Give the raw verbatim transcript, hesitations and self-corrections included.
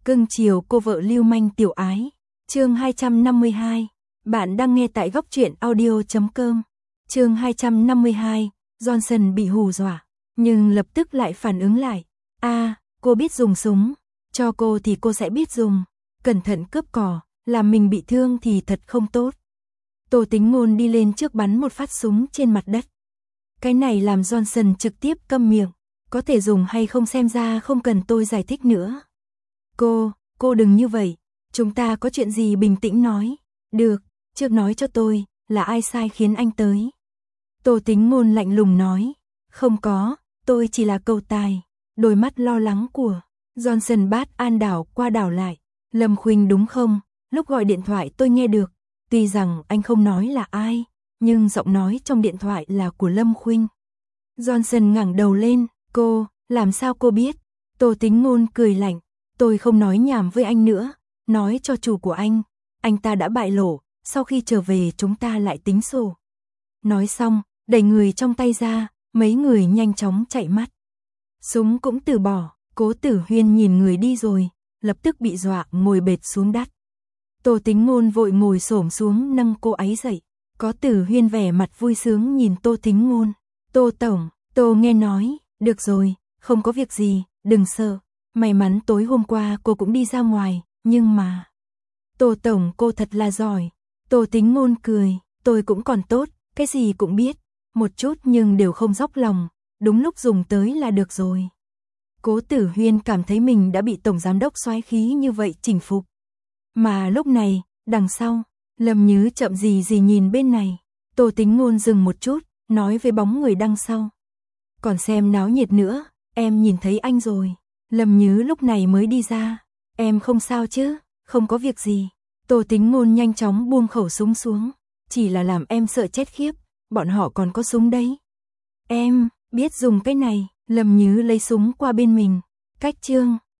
Cưng chiều cô vợ lưu manh tiểu ái. Chương hai trăm năm mươi hai. Bạn đang nghe tại góc truyện audio chấm com. Chương hai trăm năm mươi hai. Johnson bị hù dọa, nhưng lập tức lại phản ứng lại. A, à, cô biết dùng súng, cho cô thì cô sẽ biết dùng. Cẩn thận cướp cỏ, làm mình bị thương thì thật không tốt. Tô Tính Ngôn đi lên trước bắn một phát súng trên mặt đất. Cái này làm Johnson trực tiếp câm miệng. Có thể dùng hay không xem ra không cần tôi giải thích nữa. Cô, cô đừng như vậy. Chúng ta có chuyện gì bình tĩnh nói. Được, trước nói cho tôi, là ai sai khiến anh tới. Tô Tính Ngôn lạnh lùng nói. Không có, tôi chỉ là cầu tài. Đôi mắt lo lắng của Johnson Bát An đảo qua đảo lại. Lâm Khuynh đúng không? Lúc gọi điện thoại tôi nghe được. Tuy rằng anh không nói là ai, nhưng giọng nói trong điện thoại là của Lâm Khuynh. Johnson ngẩng đầu lên. Cô, làm sao cô biết? Tô Tính Ngôn cười lạnh. Tôi không nói nhảm với anh nữa. Nói cho chủ của anh. Anh ta đã bại lộ. Sau khi trở về chúng ta lại tính sổ. Nói xong, đẩy người trong tay ra. Mấy người nhanh chóng chạy mất. Súng cũng từ bỏ. Cố Tử Huyên nhìn người đi rồi, lập tức bị dọa ngồi bệt xuống đất. Tô Tính Ngôn vội ngồi xổm xuống nâng cô ấy dậy. Có Tử Huyên vẻ mặt vui sướng nhìn Tô Tính Ngôn. Tô Tổng, Tô nghe nói. Được rồi, không có việc gì, đừng sợ. May mắn tối hôm qua cô cũng đi ra ngoài, nhưng mà... Tô Tổng cô thật là giỏi. Tô Tính Ngôn cười, tôi cũng còn tốt, cái gì cũng biết. Một chút nhưng đều không dốc lòng, đúng lúc dùng tới là được rồi. Cố Tử Huyên cảm thấy mình đã bị Tổng Giám đốc soái khí như vậy chinh phục. Mà lúc này, đằng sau, Lâm Nhứ chậm gì gì nhìn bên này. Tô Tính Ngôn dừng một chút, nói với bóng người đằng sau. Còn xem náo nhiệt nữa, em nhìn thấy anh rồi. Lâm Nhứ lúc này mới đi ra. Em không sao chứ, không có việc gì. Tô Tính Ngôn nhanh chóng buông khẩu súng xuống. Chỉ là làm em sợ chết khiếp, bọn họ còn có súng đấy. Em, biết dùng cái này. Lâm Nhứ lấy súng qua bên mình. Cách chương.